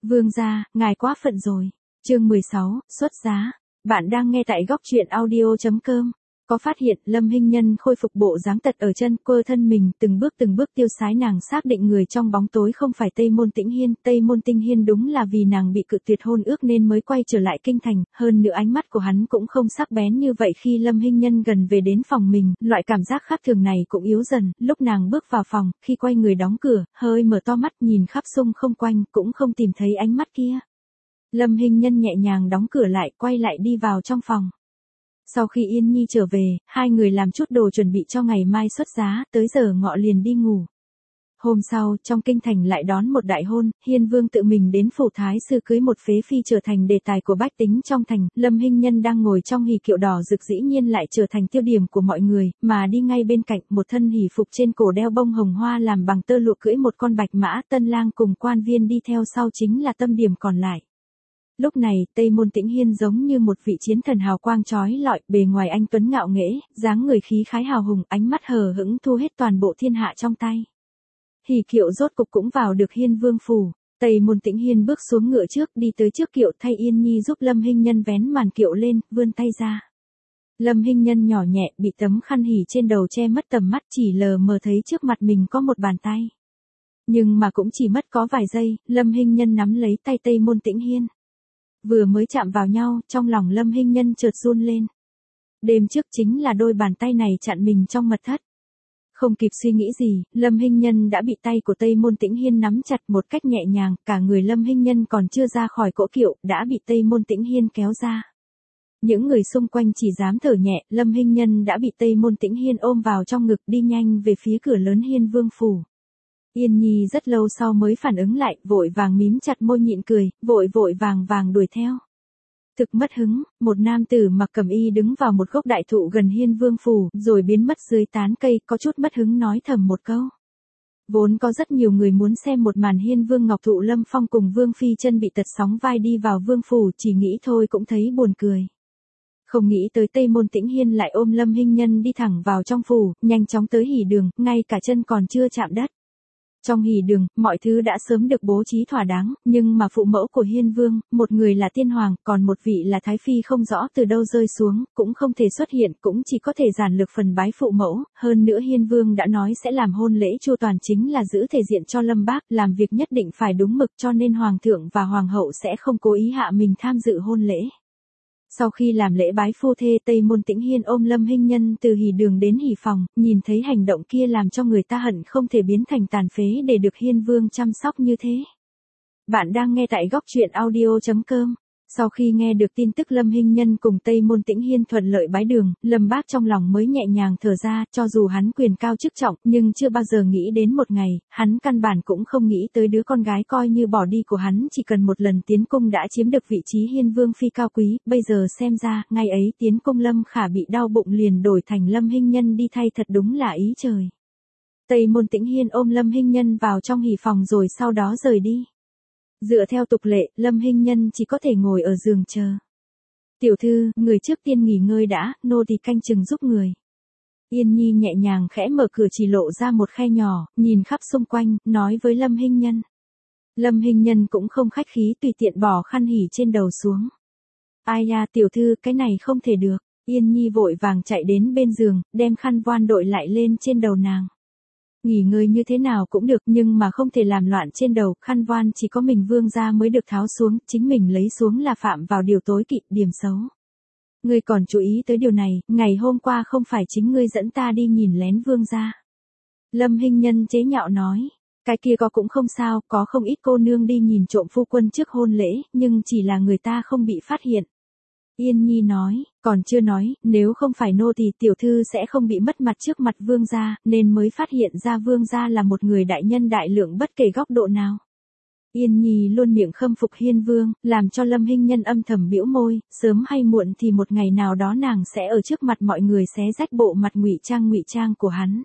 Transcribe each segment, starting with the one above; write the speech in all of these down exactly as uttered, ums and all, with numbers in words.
Vương gia, ngài quá phận rồi. Chương mười sáu, xuất giá. Bạn đang nghe tại góc truyện audio chấm com. Có phát hiện Lâm Hinh Nhân khôi phục bộ dáng tật ở chân, cơ thân mình từng bước từng bước tiêu sái, nàng xác định người trong bóng tối không phải Tây Môn Tĩnh Hiên. Tây Môn Tĩnh Hiên đúng là vì nàng bị cự tuyệt hôn ước nên mới quay trở lại kinh thành, hơn nữa ánh mắt của hắn cũng không sắc bén như vậy khi Lâm Hinh Nhân gần về đến phòng mình, loại cảm giác khác thường này cũng yếu dần, lúc nàng bước vào phòng, khi quay người đóng cửa, hơi mở to mắt nhìn khắp xung không quanh, cũng không tìm thấy ánh mắt kia. Lâm Hinh Nhân nhẹ nhàng đóng cửa lại, quay lại đi vào trong phòng. Sau khi Yên Nhi trở về, hai người làm chút đồ chuẩn bị cho ngày mai xuất giá, tới giờ ngọ liền đi ngủ. Hôm sau, trong kinh thành lại đón một đại hôn, Hiên Vương tự mình đến phủ thái sư cưới một phế phi trở thành đề tài của bách tính trong thành. Lâm Hinh Nhân đang ngồi trong hỉ kiệu đỏ rực dĩ nhiên lại trở thành tiêu điểm của mọi người, mà đi ngay bên cạnh một thân hỉ phục trên cổ đeo bông hồng hoa làm bằng tơ lụa, cưỡi một con bạch mã. Tân lang cùng quan viên đi theo sau chính là tâm điểm còn lại. Lúc này, Tây Môn Tĩnh Hiên giống như một vị chiến thần hào quang chói lọi, bề ngoài anh tuấn ngạo nghễ, dáng người khí khái hào hùng, ánh mắt hờ hững thu hết toàn bộ thiên hạ trong tay. Hỉ kiệu rốt cục cũng vào được Hiên Vương phủ. Tây Môn Tĩnh Hiên bước xuống ngựa trước, đi tới trước kiệu, thay Yên Nhi giúp Lâm Hinh Nhân vén màn kiệu lên, vươn tay ra. Lâm Hinh Nhân nhỏ nhẹ, bị tấm khăn hỉ trên đầu che mất tầm mắt, chỉ lờ mờ thấy trước mặt mình có một bàn tay. Nhưng mà cũng chỉ mất có vài giây, Lâm Hinh Nhân nắm lấy tay Tây Môn Tĩnh Hiên. Vừa mới chạm vào nhau, trong lòng Lâm Hinh Nhân chợt run lên. Đêm trước chính là đôi bàn tay này chặn mình trong mật thất. Không kịp suy nghĩ gì, Lâm Hinh Nhân đã bị tay của Tây Môn Tĩnh Hiên nắm chặt một cách nhẹ nhàng, cả người Lâm Hinh Nhân còn chưa ra khỏi cỗ kiệu, đã bị Tây Môn Tĩnh Hiên kéo ra. Những người xung quanh chỉ dám thở nhẹ, Lâm Hinh Nhân đã bị Tây Môn Tĩnh Hiên ôm vào trong ngực, đi nhanh về phía cửa lớn Hiên Vương phủ. Yên Nhi rất lâu sau mới phản ứng lại, vội vàng mím chặt môi nhịn cười, vội vội vàng vàng đuổi theo. Thực mất hứng, một nam tử mặc cẩm y đứng vào một gốc đại thụ gần Hiên Vương phủ, rồi biến mất dưới tán cây, có chút mất hứng nói thầm một câu. Vốn có rất nhiều người muốn xem một màn Hiên Vương Ngọc Thụ Lâm Phong cùng Vương Phi Chân bị tật sóng vai đi vào vương phủ, chỉ nghĩ thôi cũng thấy buồn cười. Không nghĩ tới Tây Môn Tĩnh Hiên lại ôm Lâm Hinh Nhân đi thẳng vào trong phủ, nhanh chóng tới hỉ đường, ngay cả chân còn chưa chạm đất. Trong hỉ đường, mọi thứ đã sớm được bố trí thỏa đáng, nhưng mà phụ mẫu của Hiên Vương, một người là tiên hoàng, còn một vị là thái phi không rõ từ đâu rơi xuống, cũng không thể xuất hiện, cũng chỉ có thể giản lược phần bái phụ mẫu. Hơn nữa Hiên Vương đã nói sẽ làm hôn lễ chu toàn, chính là giữ thể diện cho Lâm Bác, làm việc nhất định phải đúng mực, cho nên hoàng thượng và hoàng hậu sẽ không cố ý hạ mình tham dự hôn lễ. Sau khi làm lễ bái phu thê, Tây Môn Tĩnh Hiên ôm Lâm Hinh Nhân từ hỉ đường đến hỉ phòng, nhìn thấy hành động kia làm cho người ta hận không thể biến thành tàn phế để được Hiên Vương chăm sóc như thế. Bạn đang nghe tại góc truyện audio chấm com. Sau khi nghe được tin tức Lâm Hinh Nhân cùng Tây Môn Tĩnh Hiên thuận lợi bái đường, Lâm Bác trong lòng mới nhẹ nhàng thở ra, cho dù hắn quyền cao chức trọng, nhưng chưa bao giờ nghĩ đến một ngày, hắn căn bản cũng không nghĩ tới đứa con gái coi như bỏ đi của hắn chỉ cần một lần tiến cung đã chiếm được vị trí Hiên Vương phi cao quý, bây giờ xem ra, ngày ấy tiến cung Lâm Khả bị đau bụng liền đổi thành Lâm Hinh Nhân đi thay, thật đúng là ý trời. Tây Môn Tĩnh Hiên ôm Lâm Hinh Nhân vào trong hỉ phòng rồi sau đó rời đi. Dựa theo tục lệ, Lâm Hinh Nhân chỉ có thể ngồi ở giường chờ. Tiểu thư, người trước tiên nghỉ ngơi đã, nô tỳ canh chừng giúp người. Yên Nhi nhẹ nhàng khẽ mở cửa, chỉ lộ ra một khe nhỏ, nhìn khắp xung quanh, nói với Lâm Hinh Nhân. Lâm Hinh Nhân cũng không khách khí, tùy tiện bỏ khăn hỉ trên đầu xuống. Ai da tiểu thư, cái này không thể được. Yên Nhi vội vàng chạy đến bên giường, đem khăn voan đội lại lên trên đầu nàng. Nghỉ ngơi như thế nào cũng được, nhưng mà không thể làm loạn trên đầu, khăn voan chỉ có mình vương gia mới được tháo xuống, chính mình lấy xuống là phạm vào điều tối kỵ, điểm xấu. Ngươi còn chú ý tới điều này, ngày hôm qua không phải chính ngươi dẫn ta đi nhìn lén vương gia. Lâm Hinh Nhân chế nhạo nói, cái kia có cũng không sao, có không ít cô nương đi nhìn trộm phu quân trước hôn lễ, nhưng chỉ là người ta không bị phát hiện. Yên Nhi nói, còn chưa nói, nếu không phải nô thì tiểu thư sẽ không bị mất mặt trước mặt vương gia, nên mới phát hiện ra vương gia là một người đại nhân đại lượng bất kể góc độ nào. Yên Nhi luôn miệng khâm phục Hiên Vương, làm cho Lâm Hinh Nhân âm thầm bĩu môi, sớm hay muộn thì một ngày nào đó nàng sẽ ở trước mặt mọi người xé rách bộ mặt ngụy trang ngụy trang của hắn.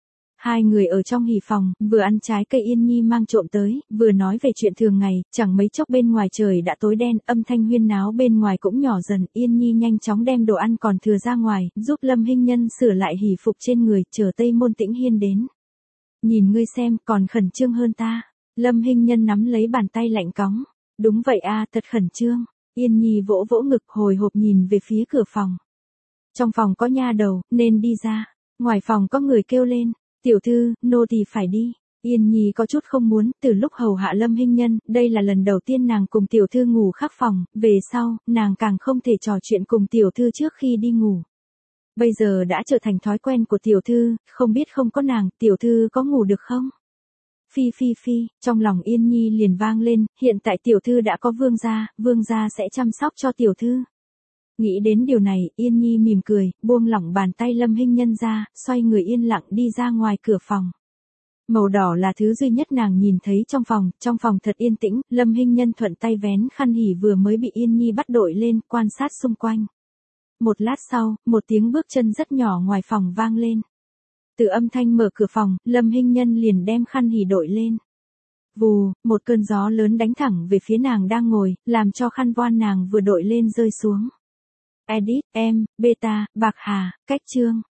Hai người ở trong hỉ phòng, vừa ăn trái cây Yên Nhi mang trộm tới, vừa nói về chuyện thường ngày, chẳng mấy chốc bên ngoài trời đã tối đen, âm thanh huyên náo bên ngoài cũng nhỏ dần, Yên Nhi nhanh chóng đem đồ ăn còn thừa ra ngoài, giúp Lâm Hinh Nhân sửa lại hỉ phục trên người, chờ Tây Môn Tĩnh Hiên đến. Nhìn ngươi xem, còn khẩn trương hơn ta. Lâm Hinh Nhân nắm lấy bàn tay lạnh cóng. Đúng vậy a, thật khẩn trương. Yên Nhi vỗ vỗ ngực hồi hộp nhìn về phía cửa phòng. Trong phòng có nha đầu, nên đi ra. Ngoài phòng có người kêu lên, tiểu thư, nô tỳ phải đi. Yên Nhi có chút không muốn, từ lúc hầu hạ Lâm Hinh Nhân, đây là lần đầu tiên nàng cùng tiểu thư ngủ khác phòng, về sau, nàng càng không thể trò chuyện cùng tiểu thư trước khi đi ngủ. Bây giờ đã trở thành thói quen của tiểu thư, không biết không có nàng, tiểu thư có ngủ được không? Phi phi phi, trong lòng Yên Nhi liền vang lên, hiện tại tiểu thư đã có vương gia, vương gia sẽ chăm sóc cho tiểu thư. Nghĩ đến điều này, Yên Nhi mỉm cười, buông lỏng bàn tay Lâm Hinh Nhân ra, xoay người yên lặng đi ra ngoài cửa phòng. Màu đỏ là thứ duy nhất nàng nhìn thấy trong phòng, trong phòng thật yên tĩnh, Lâm Hinh Nhân thuận tay vén khăn hỉ vừa mới bị Yên Nhi bắt đội lên, quan sát xung quanh. Một lát sau, một tiếng bước chân rất nhỏ ngoài phòng vang lên. Từ âm thanh mở cửa phòng, Lâm Hinh Nhân liền đem khăn hỉ đội lên. Vù, một cơn gió lớn đánh thẳng về phía nàng đang ngồi, làm cho khăn voan nàng vừa đội lên rơi xuống. Edit, em, beta, bạc hà, cách chương.